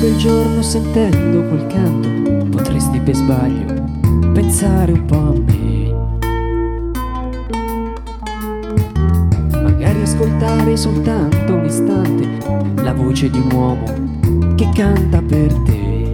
del giorno sentendo quel canto potresti per sbaglio pensare un po' a me, magari ascoltare soltanto un istante la voce di un uomo che canta per te.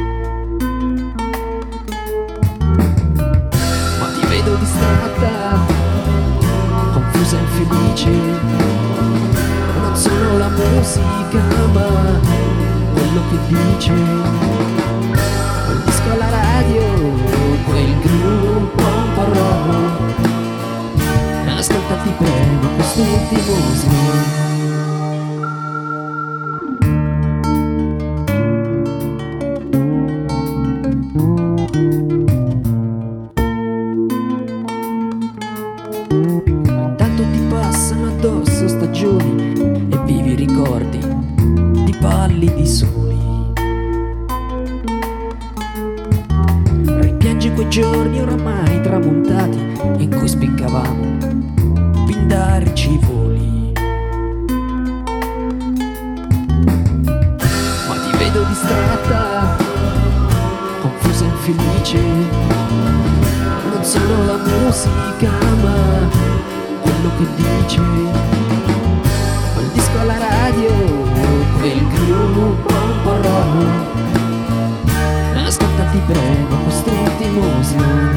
Ma ti vedo distratta, confusa e infelice, non solo la musica ma quello che dice quel disco alla radio, quel gruppo un po' robo. Ascolta, ti prego, quest'ultimo slow. Intanto ti passano addosso stagioni e vivi ricordi di pallidi soli. Rimpiangi quei giorni oramai tramontati in cui spiccavamo pindarici i voli. Ma ti vedo distratta, confusa e infelice, non solo la musica ma quello che dice quel disco alla radio, quel gruppo un po' robo. Ascolta, ti prego, quest'ultimo slow.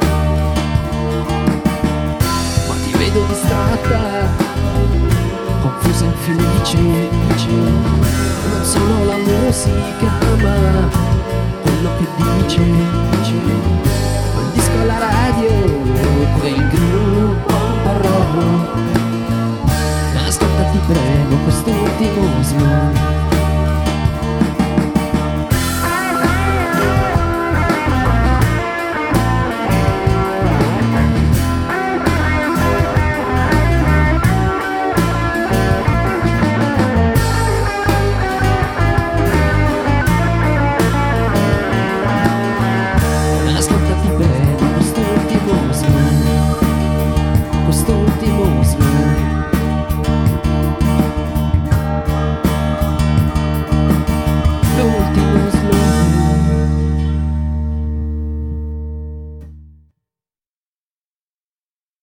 Ma ti vedo distratta, confusa e infelice, non solo la musica ma quello che dice quel disco alla radio, quel gruppo un po' robo. Ascolta, ti prego, quest'ultimo slow.